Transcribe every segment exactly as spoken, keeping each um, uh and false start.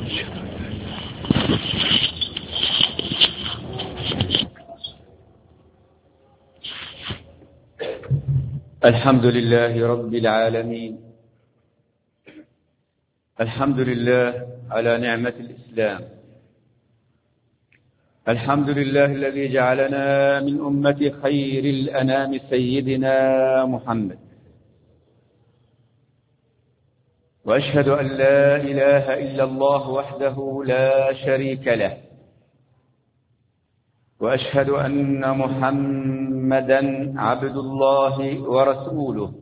الحمد لله رب العالمين. الحمد لله على نعمة الإسلام. الحمد لله الذي جعلنا من أمة خير الأنام سيدنا محمد. وأشهد أن لا إله إلا الله وحده لا شريك له، وأشهد أن محمدا عبد الله ورسوله،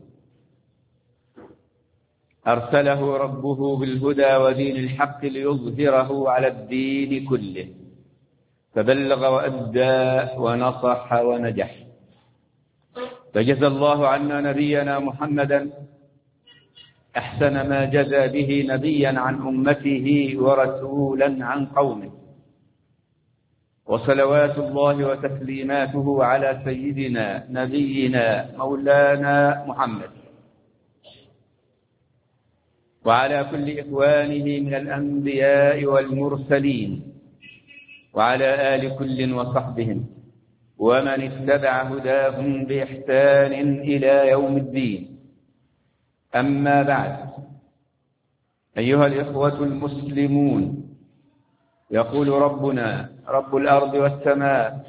أرسله ربه بالهدى ودين الحق ليظهره على الدين كله، فبلغ وأدى ونصح ونجح. فجزى الله عنا نبينا محمدا أحسن ما جزى به نبيا عن أمته ورسولا عن قومه، وصلوات الله وتسليماته على سيدنا نبينا مولانا محمد وعلى كل إخوانه من الأنبياء والمرسلين، وعلى آل كل وصحبهم ومن اتبع هداهم بإحسان إلى يوم الدين. أما بعد، أيها الإخوة المسلمون، يقول ربنا رب الأرض والسماء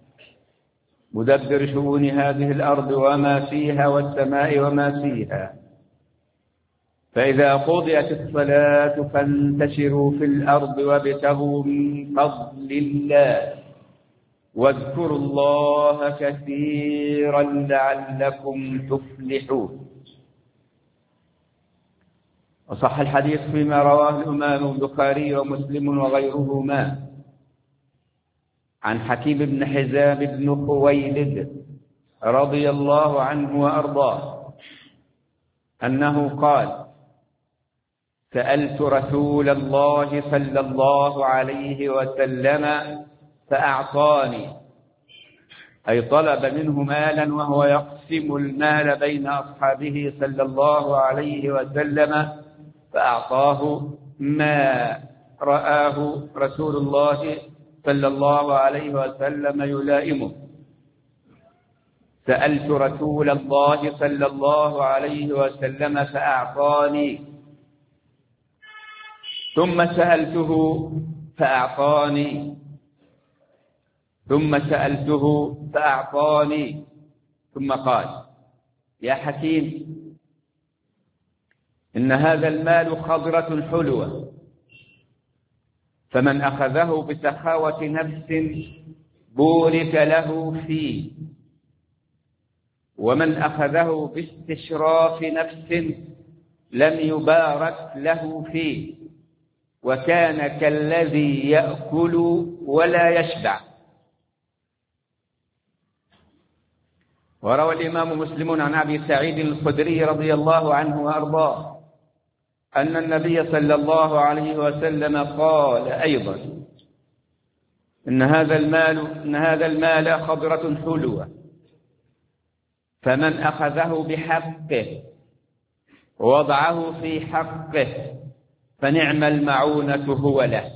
مدبر شؤون هذه الأرض وما فيها والسماء وما فيها: فإذا قضيت الصلاة فانتشروا في الأرض وابتغوا من فضل الله واذكروا الله كثيرا لعلكم تفلحون. وصح الحديث فيما رواه الإمام البخاري ومسلم وغيرهما عن حكيم بن حزام بن خويلد رضي الله عنه وأرضاه أنه قال: سألت رسول الله صلى الله عليه وسلم فأعطاني، أي طلب منه مالا وهو يقسم المال بين أصحابه صلى الله عليه وسلم، فأعطاه ما رآه رسول الله صلى الله عليه وسلم يلائمه. سألت رسول الله صلى الله عليه وسلم فأعطاني، ثم سألته فأعطاني، ثم سألته فأعطاني، ثم قال: يا حكيم، إن هذا المال خضرة حلوة، فمن أخذه بسخاوة نفس بورك له فيه، ومن أخذه باستشراف نفس لم يبارك له فيه، وكان كالذي يأكل ولا يشبع. وروى الإمام مسلم عن أبي سعيد الخدري رضي الله عنه وأرضاه أن النبي صلى الله عليه وسلم قال أيضا: إن هذا المال إن هذا المال خضرة حلوة، فمن أخذه بحقه ووضعه في حقه فنعم المعونة هو له،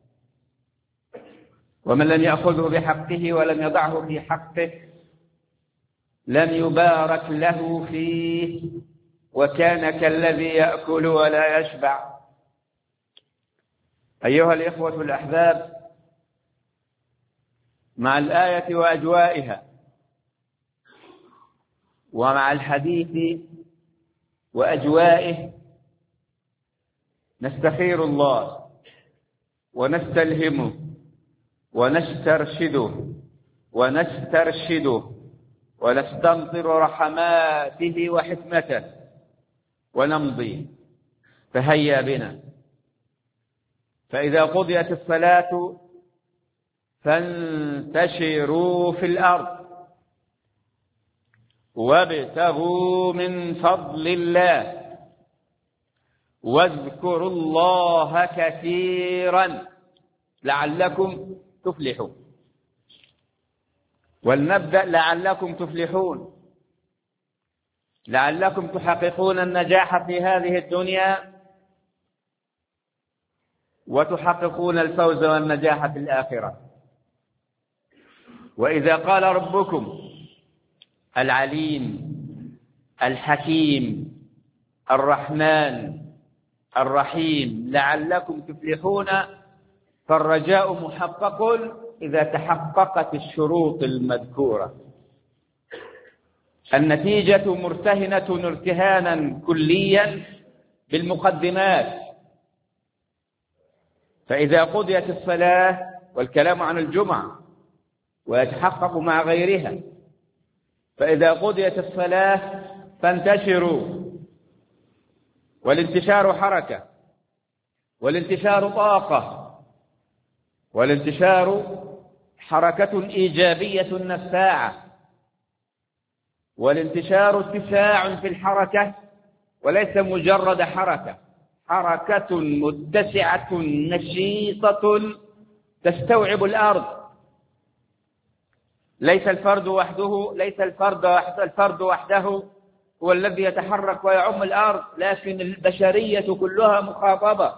ومن لم يأخذه بحقه ولم يضعه في حقه لم يبارك له فيه، وكان كالذي يأكل ولا يشبع. أيها الإخوة الأحباب، مع الآية وأجوائها ومع الحديث وأجوائه نستخير الله ونستلهمه ونسترشده ونسترشده ونستمطر رحماته وحكمته ونمضي. فهيا بنا، فإذا قضيت الصلاة فانتشروا في الأرض وابتغوا من فضل الله واذكروا الله كثيرا لعلكم تفلحون. ولنبدأ لعلكم تفلحون، لعلكم تحققون النجاح في هذه الدنيا وتحققون الفوز والنجاح في الآخرة. وإذا قال ربكم العليم الحكيم الرحمن الرحيم لعلكم تفلحون، فالرجاء محقق إذا تحققت الشروط المذكورة. النتيجة مرتهنة ارتهانا كليا بالمقدمات. فإذا قضيت الصلاة، والكلام عن الجمعة ويتحقق مع غيرها، فإذا قضيت الصلاة فانتشروا، والانتشار حركة، والانتشار طاقة، والانتشار حركة إيجابية نفاعة، والانتشار اتساع في الحركة وليس مجرد حركة، حركة متسعة نشيطة تستوعب الأرض. ليس الفرد وحده ليس الفرد الفرد وحده هو الذي يتحرك ويعم الأرض، لكن البشرية كلها مخاطبة،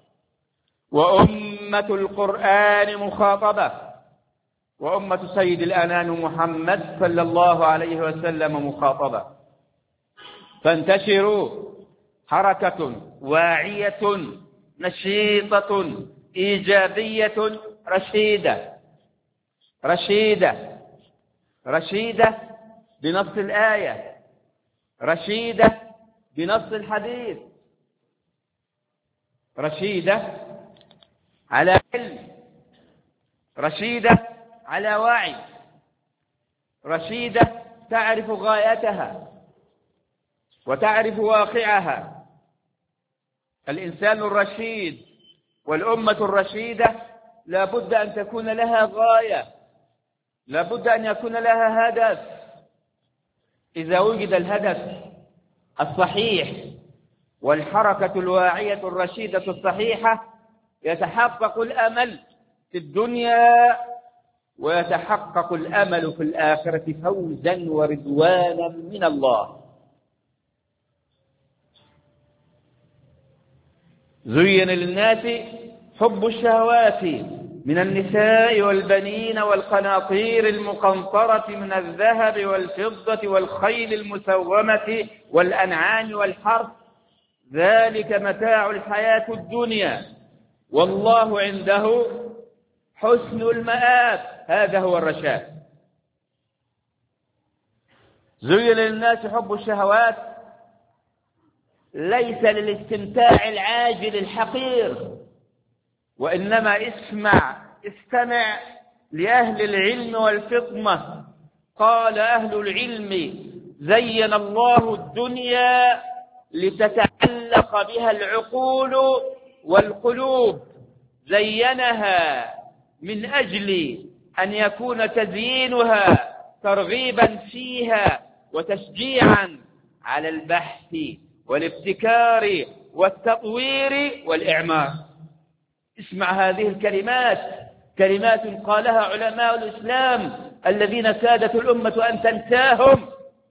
وأمة القرآن مخاطبة، وأمة سيد الأنام محمد صلى الله عليه وسلم مخاطبة. فانتشروا، حركة واعية نشيطة إيجابية رشيدة رشيدة رشيدة بنص الآية، رشيدة بنص الحديث، رشيدة على علم، رشيدة على وعي، رشيدة تعرف غايتها وتعرف واقعها. الإنسان الرشيد والأمة الرشيدة لا بد أن تكون لها غاية، لا بد أن يكون لها هدف. إذا وجد الهدف الصحيح والحركة الواعية الرشيدة الصحيحة يتحقق الأمل في الدنيا ويتحقق الأمل في الآخرة فوزا ورضوانا من الله. زين للناس حب الشهوات من النساء والبنين والقناطير المقنطرة من الذهب والفضة والخيل المسومة والأنعام والحرث، ذلك متاع الحياة الدنيا والله عنده حسن المآب. هذا هو الرشاد. زين للناس حب الشهوات ليس للاستمتاع العاجل الحقير، وإنما اسمع استمع لأهل العلم والفطنة. قال أهل العلم: زين الله الدنيا لتتعلق بها العقول والقلوب، زينها من أجل أن يكون تزيينها ترغيبا فيها وتشجيعا على البحث والابتكار والتطوير والإعمار. اسمع هذه الكلمات، كلمات قالها علماء الإسلام الذين كادت الأمة أن تنساهم.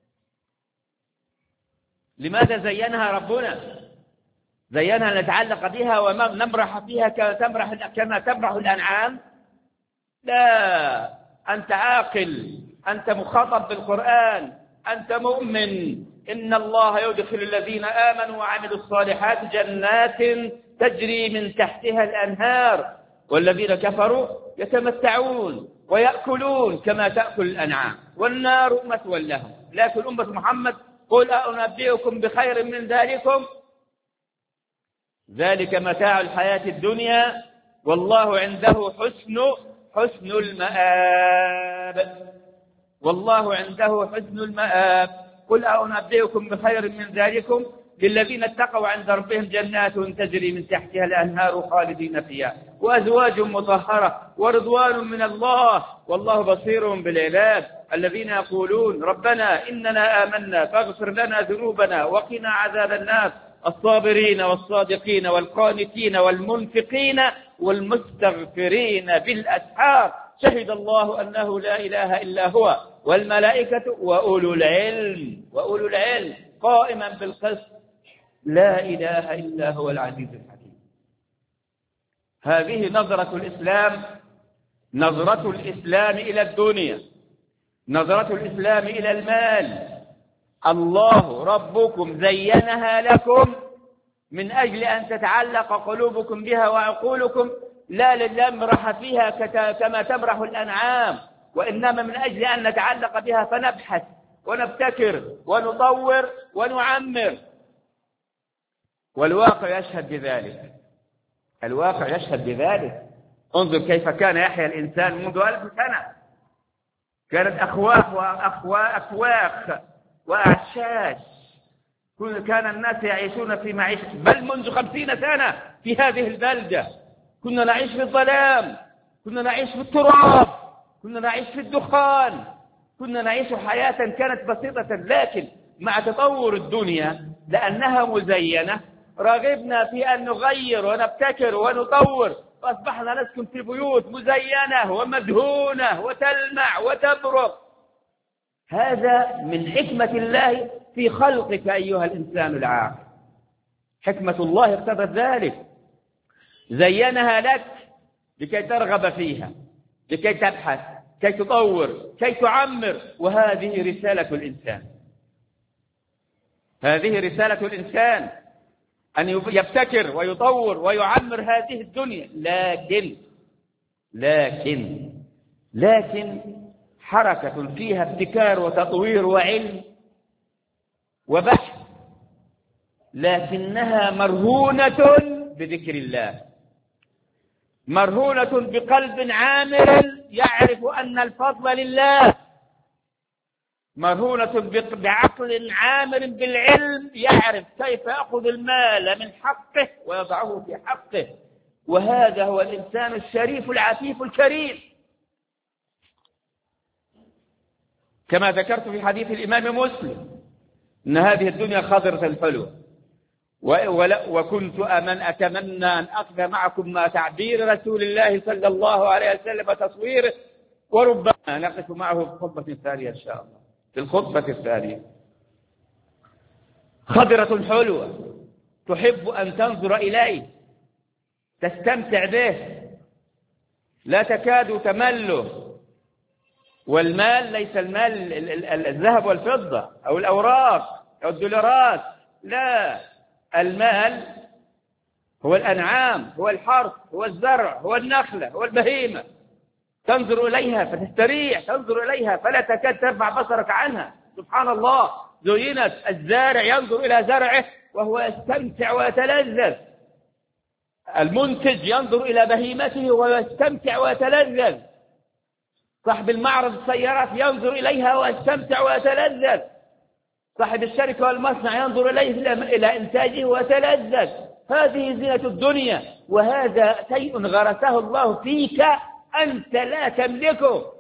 لماذا زينها ربنا؟ زينها نتعلق بها ونمرح فيها كما تمرح الأنعام؟ لا، أنت عاقل، أنت مخاطب بالقرآن، أنت مؤمن. إن الله يدخل الذين آمنوا وعملوا الصالحات جنات تجري من تحتها الأنهار، والذين كفروا يتمتعون ويأكلون كما تأكل الأنعام والنار مثوى لهم. لكن أمة محمد: قل أنبئكم بخير من ذلكم، ذلك متاع الحياة الدنيا والله عنده حسن حسن المآب، والله عنده حسن المآب. قل أنبئكم بخير من ذلكم للذين اتقوا عند ربهم جنات تجري من تحتها الأنهار خالدين فيها وأزواج مطهرة ورضوان من الله والله بصير بالعباد. الذين يقولون: ربنا إننا آمنا فاغفر لنا ذنوبنا وقنا عذاب النار، الصابرين والصادقين والقانتين والمنفقين والمستغفرين بالأسحار، شهد الله أنه لا إله إلا هو والملائكة وأولو العلم وأولو العلم قائما بالقسط، لا إله إلا هو العزيز الحكيم. هذه نظرة الإسلام، نظرة الإسلام إلى الدنيا، نظرة الإسلام إلى المال. الله ربكم زينها لكم من أجل أن تتعلق قلوبكم بها وعقولكم، لا للمرح فيها كما تمرح الأنعام، وإنما من أجل أن نتعلق بها فنبحث ونبتكر ونطور ونعمر. والواقع يشهد بذلك، الواقع يشهد بذلك. انظر كيف كان يحيا الإنسان منذ ألف سنة، كانت أخواخ وأكواخ وأعشاش، كان الناس يعيشون في معيشة، بل منذ خمسين سنة في هذه البلدة كنا نعيش في الظلام، كنا نعيش في التراب، كنا نعيش في الدخان، كنا نعيش حياة كانت بسيطة. لكن مع تطور الدنيا لأنها مزينة رغبنا في أن نغير ونبتكر ونطور، فأصبحنا نسكن في بيوت مزينة ومدهونة وتلمع وتبرق. هذا من حكمة الله في خلقك أيها الإنسان العاقل، حكمة الله اقتضت ذلك، زينها لك لكي ترغب فيها، لكي تبحث، كي تطور، كي تعمر. وهذه رسالة الإنسان، هذه رسالة الإنسان أن يبتكر ويطور ويعمر هذه الدنيا. لكن لكن لكن حركة فيها ابتكار وتطوير وعلم وبحث، لكنها مرهونة بذكر الله، مرهونة بقلب عامر يعرف أن الفضل لله، مرهونة بعقل عامر بالعلم يعرف كيف يأخذ المال من حقه ويضعه في حقه. وهذا هو الإنسان الشريف العفيف الكريم، كما ذكرت في حديث الإمام مسلم أن هذه الدنيا خضرة الحلوة، وكنت أمن أتمنى أن أخذ معكم ما تعبير رسول الله صلى الله عليه وسلم تصويره، وربما نقف معه في الخطبة الثانية إن شاء الله. في الخطبة الثانية خضرة حلوة تحب أن تنظر إليه، تستمتع به، لا تكاد تمله. والمال ليس المال الذهب والفضة أو الأوراق أو الدولارات، لا، المال هو الأنعام، هو الحرث، هو الزرع، هو النخلة، هو البهيمة. تنظر إليها فتستريح، تنظر إليها فلا تكاد ترفع بصرك عنها. سبحان الله، زينت. الزارع ينظر إلى زرعه وهو يستمتع ويتلذذ، المنتج ينظر إلى بهيمته وهو يستمتع ويتلذذ، صاحب المعرض السيارات ينظر إليها ويستمتع ويتلذذ، صاحب الشركة والمصنع ينظر إليه إلى إنتاجه ويتلذذ. هذه زينة الدنيا، وهذا شيء غرسه الله فيك أنت لا تملكه،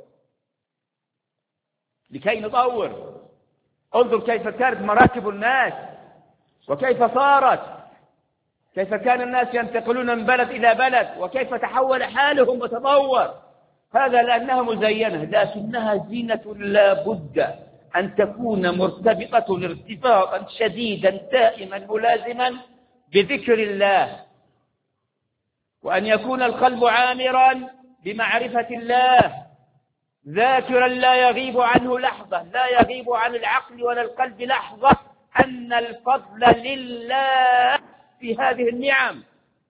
لكي نطور. انظر كيف كانت مراكب الناس وكيف صارت، كيف كان الناس ينتقلون من بلد إلى بلد، وكيف تحول حالهم وتطور. هذا لأنها مزينة، لكنها زينة لا بد أن تكون مرتبطة ارتباطا شديدا دائما ملازما بذكر الله، وأن يكون القلب عامرا بمعرفة الله، ذاكرا لا يغيب عنه لحظة، لا يغيب عن العقل ولا القلب لحظة أن الفضل لله في هذه النعم.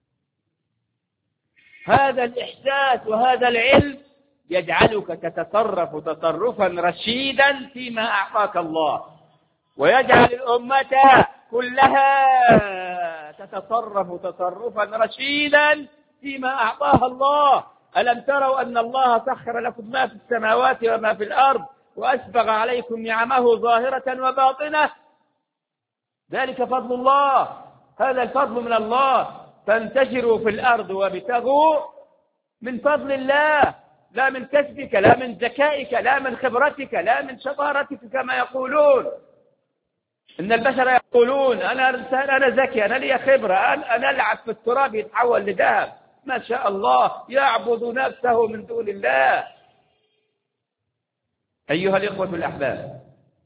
هذا الإحساس وهذا العلم يجعلك تتصرف تصرفا رشيدا فيما أعطاك الله، ويجعل الأمة كلها تتصرف تصرفا رشيدا فيما أعطاها الله. ألم تروا أن الله سخر لكم ما في السماوات وما في الأرض وأسبغ عليكم نعمه ظاهرة وباطنة؟ ذلك فضل الله، هذا الفضل من الله. فانتشروا في الأرض وابتغوا من فضل الله، لا من كسبك، لا من ذكائك، لا من خبرتك، لا من شطارتك كما يقولون. إن البشر يقولون أنا أنا ذكي، أنا لي خبرة، أنا ألعب في التراب يتحول لذهب. ما شاء الله، يعبد نفسه من دون الله. أيها الإخوة الأحباب،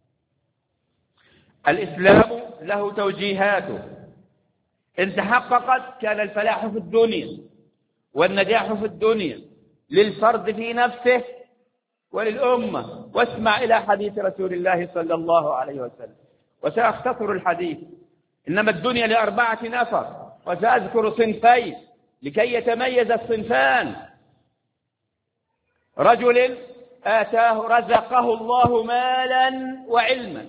الإسلام له توجيهاته، إن تحققت كان الفلاح في الدنيا والنجاح في الدنيا للفرد في نفسه وللأمة. واسمع إلى حديث رسول الله صلى الله عليه وسلم، وسأختصر الحديث. إنما الدنيا لأربعة نفر، وسأذكر صنفين لكي يتميز الصنفان. رجل آتاه رزقه الله مالا وعلما،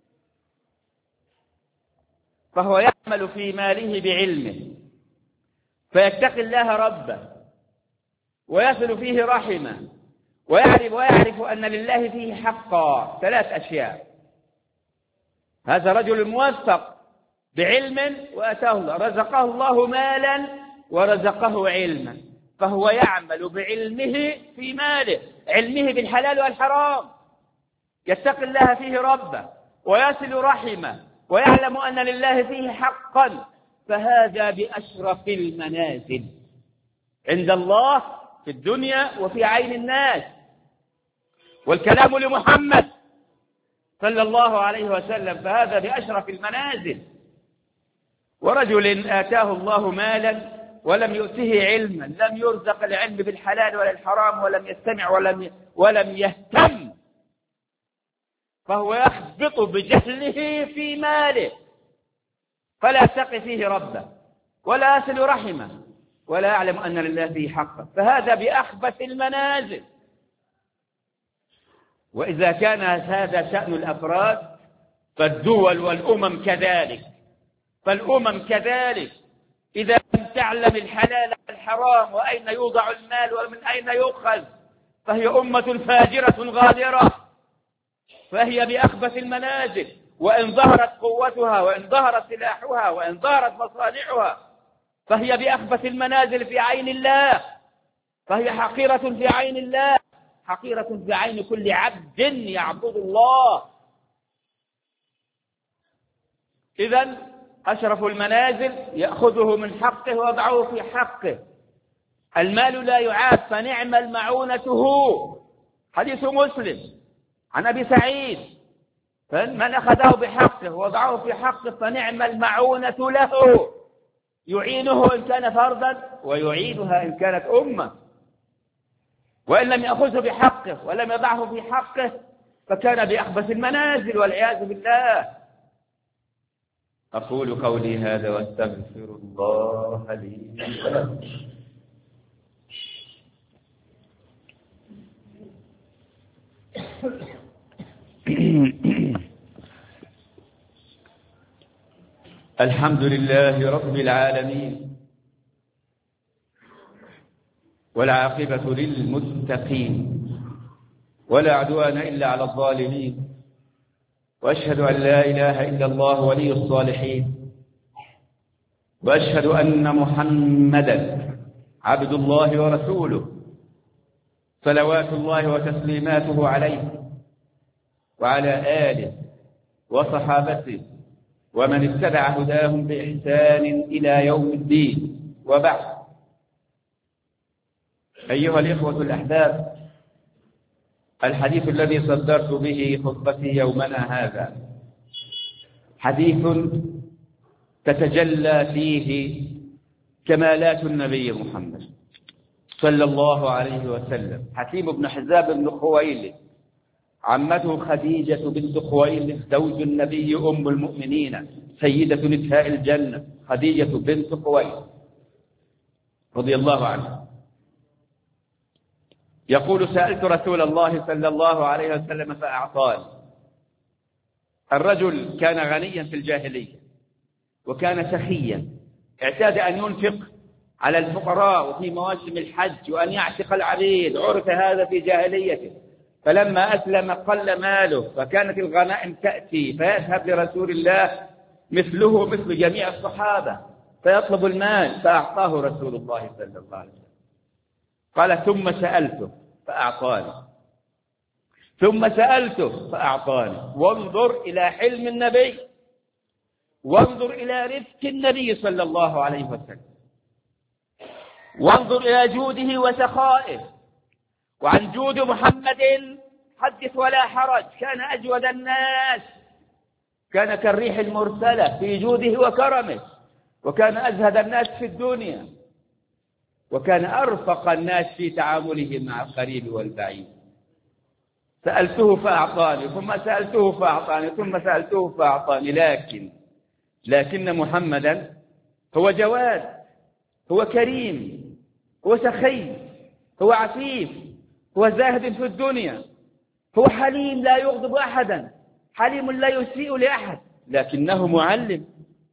فهو يعمل في ماله بعلمه، فيتقي الله ربه، ويصل فيه رحمه، ويعرف, ويعرف أن لله فيه حقا. ثلاث أشياء. هذا رجل موفق بعلم وآتاه الله، رزقه الله مالا ورزقه علما، فهو يعمل بعلمه في ماله، علمه بالحلال والحرام، يتقي الله فيه ربه، ويصل رحمه، ويعلم أن لله فيه حقا. فهذا بأشرف المنازل عند الله في الدنيا وفي عين الناس. والكلام لمحمد صلى الله عليه وسلم، فهذا بأشرف المنازل. ورجل آتاه الله مالا ولم يؤته علما، لم يرزق العلم بالحلال ولا الحرام، ولم يستمع ولم ولم يهتم، فهو يخبط بجهله في ماله، فلا يتقي فيه ربه، ولا يصل رحمه، ولا يعلم أن لله فيه حقا. فهذا بأخبث المنازل. وإذا كان هذا شأن الأفراد، فالدول والأمم كذلك. فالأمم كذلك إذا لم تعلم الحلال والحرام وأين يوضع المال ومن أين يؤخذ، فهي أمة فاجرة غادرة، فهي بأخبث المنازل. وإن ظهرت قوتها، وإن ظهرت سلاحها، وإن ظهرت مصالحها، فهي بأخبث المنازل في عين الله، فهي حقيرة في عين الله، حقيرة في عين كل عبد يعبد الله. إذن أشرف المنازل يأخذه من حقه ويضعه في حقه. المال لا يعاد، فنعم المعونته. حديث مسلم عن أبي سعيد، من أخذه بحقه ووضعه في حقه فنعم المعونة له، يعينه إن كان فردا ويعينها إن كانت أمة. وإن لم يأخذه بحقه ولم يضعه في حقه فكان بأخبث المنازل والعياذ بالله. أقول قولي هذا واستغفر الله لي ولكم. الحمد لله رب العالمين، والعاقبة للمتقين، ولا عدوان إلا على الظالمين. وأشهد أن لا إله إلا الله ولي الصالحين، وأشهد أن محمدا عبد الله ورسوله، صلوات الله وتسليماته عليه وعلى آله وصحابته ومن اتبع هداهم بإحسان إلى يوم الدين. وبعد، أيها الإخوة الأحباب، الحديث الذي صدرت به خطبتي يومنا هذا حديث تتجلى فيه كمالات النبي محمد صلى الله عليه وسلم. حكيم بن حزام بن خويلد، عمته خديجة بنت خويلد زوج النبي أم المؤمنين سيدة نساء الجنة، خديجة بنت خويلد رضي الله عنها، يقول: سألت رسول الله صلى الله عليه وسلم فأعطاني. الرجل كان غنيا في الجاهلية، وكان سخيا، اعتاد أن ينفق على الفقراء وفي مواسم الحج، وأن يعتق العبيد، عرف هذا في جاهليته. فلما أسلم قل ماله، فكانت الغنائم تأتي، فيذهب لرسول الله مثله مثل جميع الصحابة فيطلب المال، فأعطاه رسول الله صلى الله عليه وسلم. قال: ثم سألته فأعطاني، ثم سألته فأعطاني. وانظر إلى حلم النبي، وانظر إلى رزق النبي صلى الله عليه وسلم، وانظر إلى جوده وسخائه. وعن جود محمد حدث ولا حرج، كان أجود الناس، كان كالريح المرسلة في جوده وكرمه، وكان أزهد الناس في الدنيا، وكان أرفق الناس في تعامله مع القريب والبعيد. سألته فأعطاني، ثم سألته فأعطاني، ثم سألته فأعطاني. لكن لكن محمدا هو جواد، هو كريم، هو سخي، هو عفيف، هو زاهد في الدنيا، هو حليم لا يغضب أحدا، حليم لا يسيء لأحد، لكنه معلم،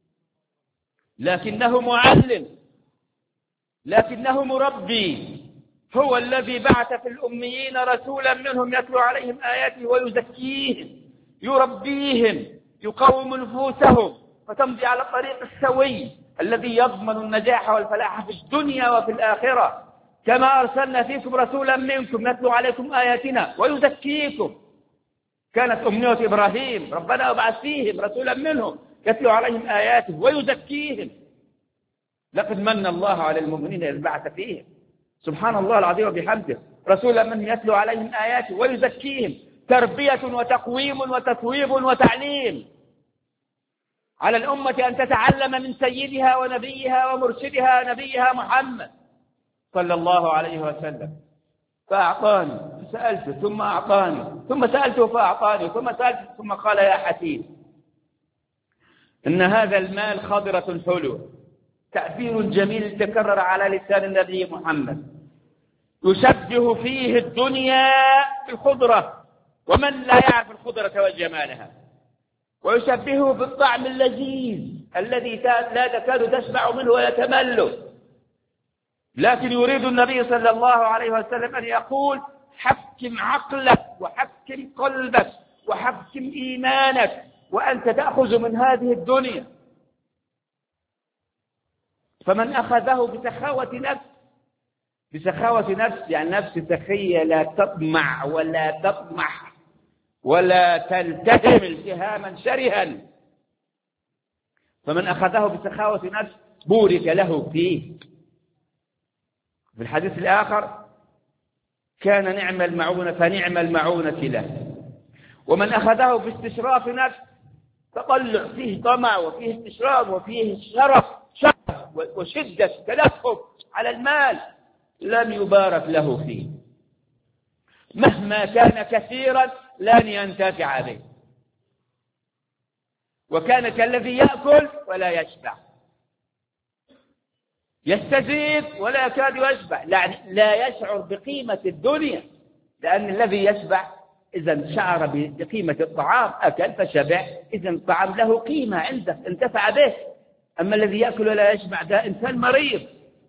لكنه معلم، لكنه مربي. هو الذي بعث في الأميين رسولا منهم يتلو عليهم آياته ويزكيهم، يربيهم، يقوم نفوسهم فتمضي على الطريق السوي الذي يضمن النجاح والفلاح في الدنيا وفي الآخرة. كما أرسلنا فيكم رسولا منكم يتلو عليكم آياتنا ويزكيكم. كانت أمنية إبراهيم ربنا ابعث فيهم رسولا منهم يتلو عليهم آياته ويزكيهم. لقد من الله على المؤمنين إذ بعث فيهم، سبحان الله العظيم وبحمده، رسولا منهم يتلو عليهم آياته ويزكيهم. تربية وتقويم وتثويب وتعليم. على الأمة أن تتعلم من سيدها ونبيها ومرشدها نبيها محمد صلى الله عليه وسلم. فأعطاني، سألته ثم أعطاني، ثم سألته فأعطاني، ثم سألته ثم قال يا حكيم إن هذا المال خضرة حلوة. تعبير جميل تكرر على لسان النبي محمد، يشبه فيه الدنيا بالخضرة، ومن لا يعرف الخضرة وجمالها، ويشبهه بالطعم اللذيذ الذي لا تكاد تشبع منه ولا تمل. لكن يريد النبي صلى الله عليه وسلم أن يقول حكم عقلك وحكم قلبك وحكم إيمانك وأنت تأخذ من هذه الدنيا. فمن أخذه بسخاوة نفس، بسخاوة نفس يعني نفس سخية لا تطمع ولا تطمح ولا تلتهم التهاما شرها، فمن أخذه بسخاوة نفس بورك له فيه. في الحديث الآخر كان نعم المعونة فنعم المعونة له. ومن أخذه باستشراف نفس تطلع فيه طمع وفيه استشراف وفيه شرف شرف وشدة تلفف على المال لم يبارك له فيه، مهما كان كثيرا لن ينتفع به. وكان كالذي يأكل ولا يشبع، يستزيد ولا يكاد يشبع، لا يشعر بقيمة الدنيا، لأن الذي يشبع إذا شعر بقيمة الطعام أكل فشبع، إذا الطعام له قيمة عنده انتفع به. أما الذي يأكل ولا يشبع ده إنسان مريض،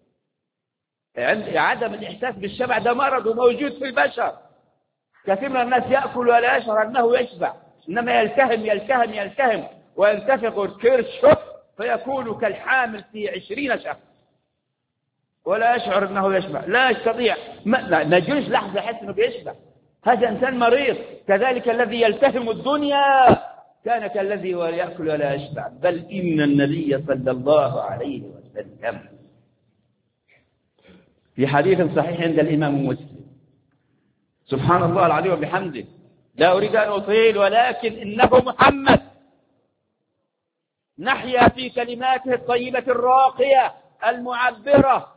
عدم الإحساس بالشبع ده مرض وموجود في البشر. كثير من الناس يأكل ولا يشعر أنه يشبع، إنما يلتهم يلتهم يلتهم وينتفخ الكرش فيكون كالحامل في عشرين شهر ولا يشعر أنه يشبع، لا يستطيع، ما نجلس لحظة يحس أنه بيشبع، هذا إنسان مريض. كذلك الذي يلتهم الدنيا كان كالذي يأكل ولا يشبع. بل إن النبي صلى الله عليه وسلم في حديث صحيح عند الإمام مسلم، سبحان الله العظيم وبحمده، لا أريد أن أطيل ولكن إنه محمد، نحيا في كلماته الطيبة الراقية المعبرة.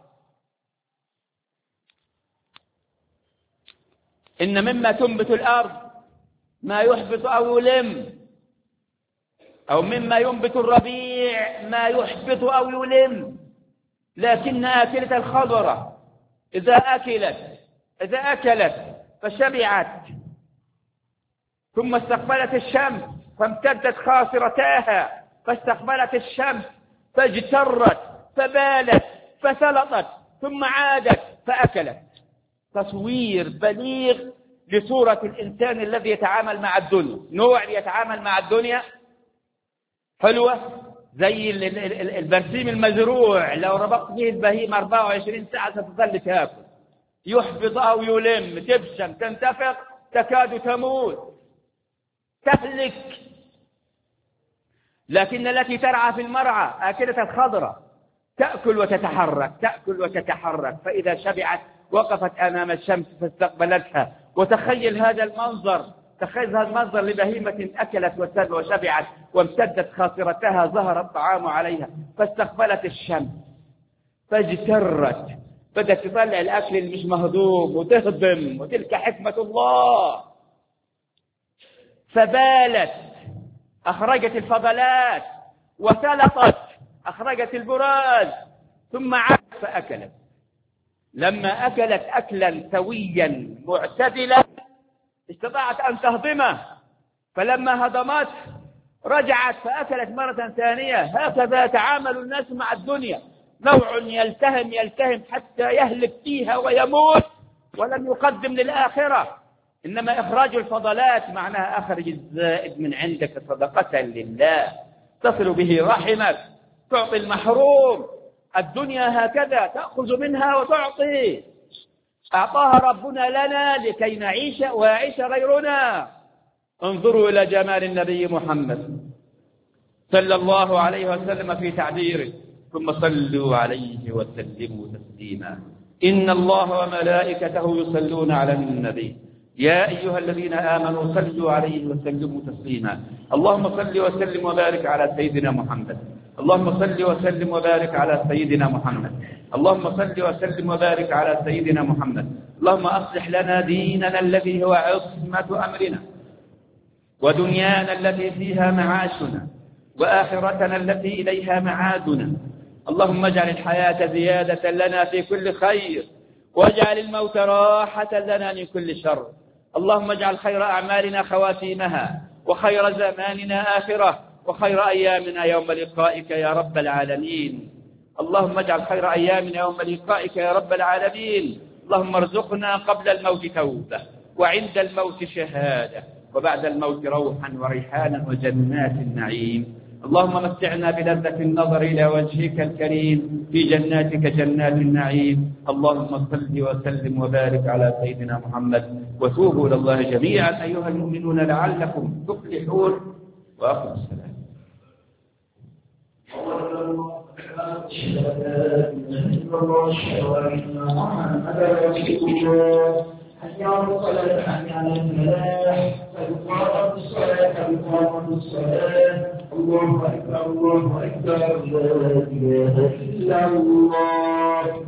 إن مما تنبت الأرض ما يحبط أو يلم، أو مما ينبت الربيع ما يحبط أو يلم، لكن آكلة الخضرة إذا أكلت إذا أكلت فشبعت ثم استقبلت الشمس فامتدت خاصرتاها، فاستقبلت الشمس فاجترت فبالت فسلطت ثم عادت فأكلت. تصوير بليغ لصورة الإنسان الذي يتعامل مع الدنيا. نوع يتعامل مع الدنيا حلوة زي البرسيم المزروع، لو ربطت فيه البهيمة أربعة وعشرين ساعة ستظل تاكل، يحبط أو يلم، تبشم، تنتفق، تكاد تموت، تهلك. لكن التي ترعى في المرعى آكلة الخضرة تأكل وتتحرك تأكل وتتحرك، فإذا شبعت وقفت أمام الشمس فاستقبلتها. وتخيل هذا المنظر، تخيل هذا المنظر لبهيمة أكلت وشبعت وامتدت خاصرتها، ظهر الطعام عليها فاستقبلت الشمس فاجترت بدأت تطلع الأكل اللي مش مهضوم وتهضم، وتلك حكمة الله. فبالت أخرجت الفضلات، وسلطت أخرجت البراز، ثم عادت فأكلت. لما أكلت أكلا سويا معتدلا استطاعت أن تهضمه، فلما هضمت رجعت فأكلت مرة ثانية. هكذا تعامل الناس مع الدنيا، نوع يلتهم يلتهم حتى يهلك فيها ويموت ولم يقدم للآخرة. إنما إخراج الفضلات معناها أخرج الزائد من عندك صدقة لله، تصل به رحمك، تعطي المحروم. الدنيا هكذا، تأخذ منها وتعطي. أعطاها ربنا لنا لكي نعيش ويعيش غيرنا. انظروا إلى جمال النبي محمد صلى الله عليه وسلم في تعبيره: ثم صلوا عليه وسلموا تسليما إن الله وملائكته يصلون على النبي يا أيها الذين آمنوا صلوا عليه وسلموا تسليما. اللهم صل وسلم وبارك على سيدنا محمد. اللهم صل وسلم وبارك على سيدنا محمد. اللهم صل وسلم وبارك على سيدنا محمد. اللهم أصلح لنا ديننا الذي هو عصمة أمرنا، ودنيانا التي فيها معاشنا، وآخرتنا التي إليها معادنا. اللهم اجعل الحياة زيادة لنا في كل خير، واجعل الموت راحة لنا من كل شر. اللهم اجعل خير أعمالنا خواتيمها، وخير زماننا آخرة، وخير أيامنا يوم لقائك يا رب العالمين. اللهم اجعل خير أيامنا يوم لقائك يا رب العالمين. اللهم ارزقنا قبل الموت توبة، وعند الموت شهادة، وبعد الموت روحا وريحانا وجنات النعيم. اللهم متعنا بلذة النظر إلى وجهك الكريم في جناتك جنات النعيم. اللهم صل وسلم وبارك على سيدنا محمد، وتوبوا إلى الله جميعا أيها المؤمنون لعلكم تفلحون. وأقم السلام. حي على الصلاة حي على الفلاح قد قامت الصلاة قد قامت الصلاة. الله أكبر الله أكبر لا إله إلا الله.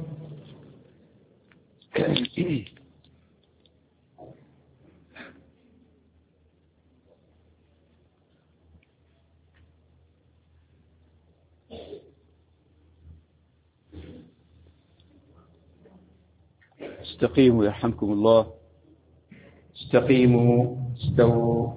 استقيموا يرحمكم الله. استقيموا استووا.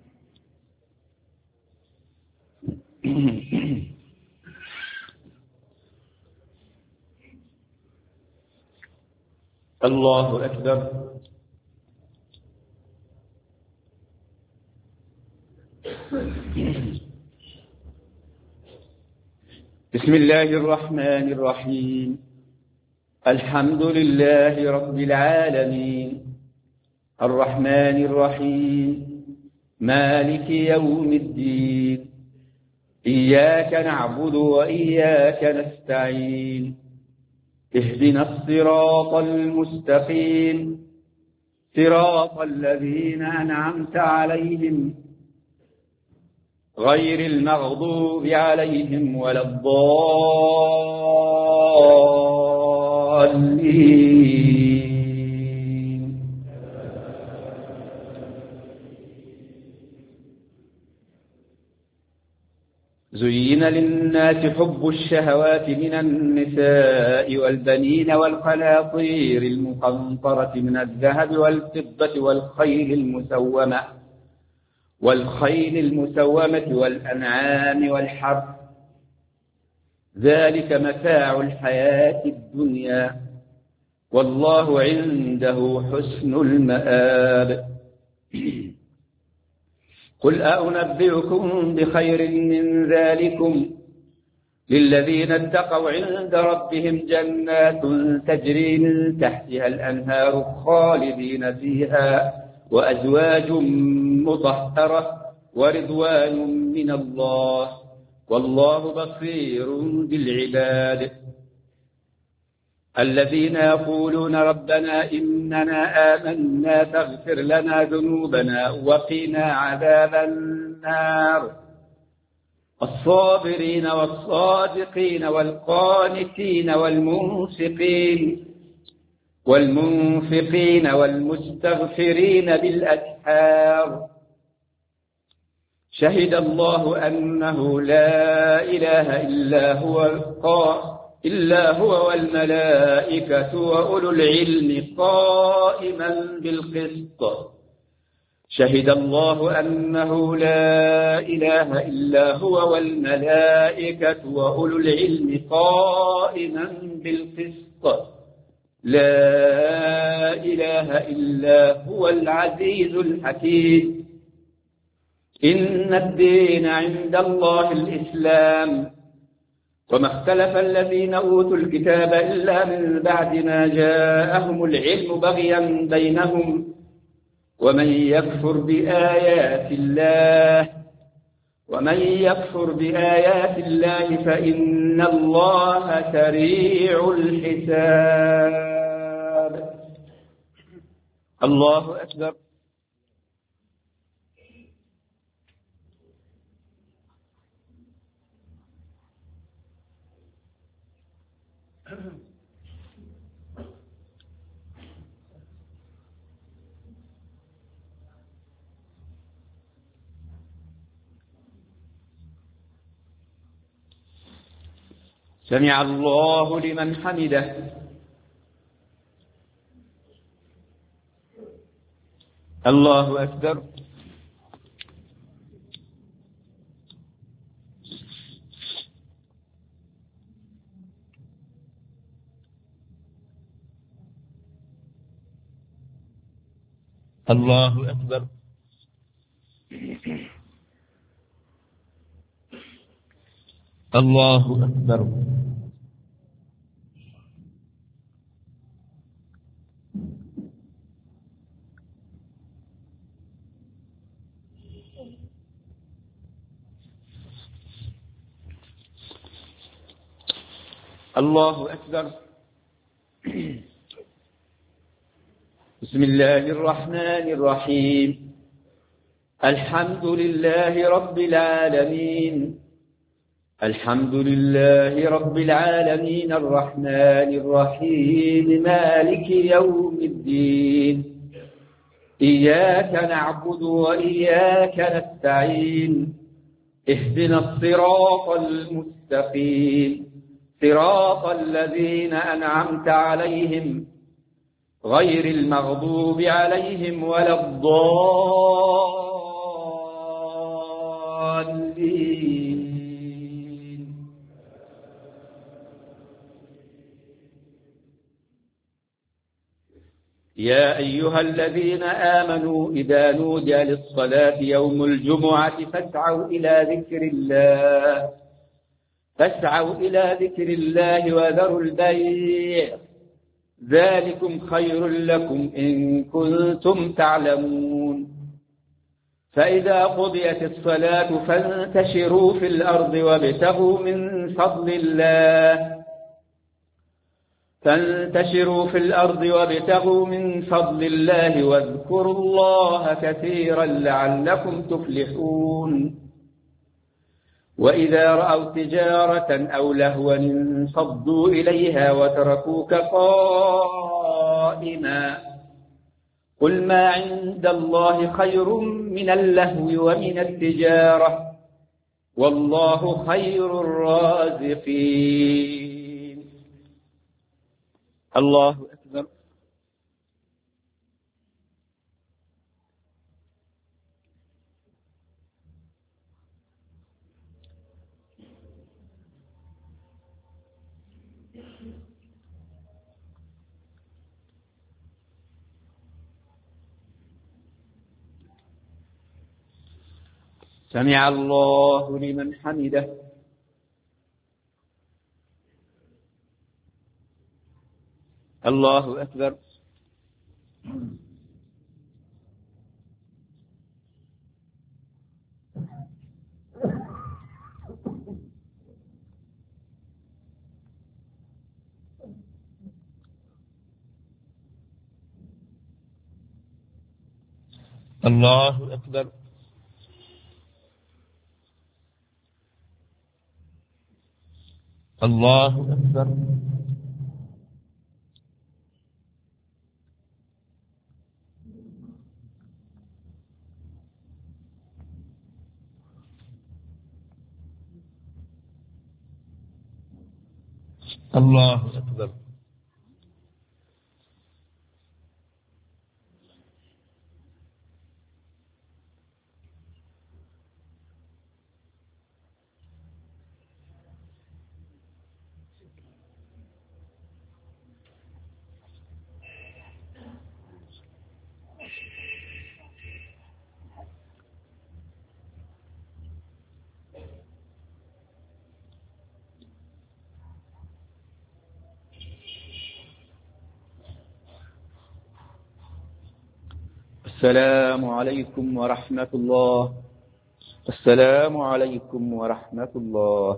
الله أكبر. بسم الله الرحمن الرحيم. الحمد لله رب العالمين، الرحمن الرحيم، مالك يوم الدين، إياك نعبد وإياك نستعين، اهدنا الصراط المستقيم، صراط الذين أنعمت عليهم غير المغضوب عليهم ولا الضالين. زين للناس حب الشهوات من النساء والبنين والقناطير المقنطرة من الذهب والفضة والخيل المسومة والخيل المسومة والأنعام والحرث، ذلك متاع الحياة الدنيا، والله عنده حسن المآب. قل أنبئكم بخير من ذلكم للذين اتقوا عند ربهم جنات تجري من تحتها الأنهار خالدين فيها وأزواج مطهرة ورضوان من الله، والله بصير بالعباد. الذين يقولون ربنا إننا آمنا فاغفر لنا ذنوبنا وقنا عذاب النار، الصابرين والصادقين والقانتين والمنفقين والمنفقين والمستغفرين بالأسحار شهد الله أنه لا إله إلا هو إلا هو والملائكة وأولو العلم قائما بالقسط شهد الله أنه لا إله إلا هو والملائكة وأولو العلم قائما بالقسط لا إله إلا هو العزيز الحكيم إن الدين عند الله الإسلام وما اختلف الذين أوتوا الكتاب إلا من بعد ما جاءهم العلم بغيا بينهم ومن يكفر بآيات الله ومن يكفر بآيات الله فإن الله سريع الحساب. الله أكبر. سمع الله لمن حمده. الله أكبر. الله أكبر. الله أكبر. الله أكبر. بسم الله الرحمن الرحيم. الحمد لله رب العالمين الحمد لله رب العالمين الرحمن الرحيم مالك يوم الدين إياك نعبد وإياك نستعين اهدنا الصراط المستقيم صراط الذين أنعمت عليهم غير المغضوب عليهم ولا الضالين. يا أيها الذين آمنوا إذا نودي للصلاة يوم الجمعة فاسعوا إلى ذكر الله فاسعوا إلى ذكر الله وذروا البيع ذلكم خير لكم إن كنتم تعلمون. فإذا قضيت الصلاة فانتشروا في الأرض وابتغوا من فضل الله فانتشروا في الأرض وابتغوا من فضل الله واذكروا الله كثيرا لعلكم تفلحون. وإذا رأوا تجارة أو لهوا انفضوا إليها وتركوك قائما قل ما عند الله خير من اللهو ومن التجارة والله خير الرازقين. الله أكبر. سمع الله لمن حمده. الله أكبر. الله أكبر. الله أكبر. الله أكبر. السلام عليكم ورحمة الله. السلام عليكم ورحمة الله.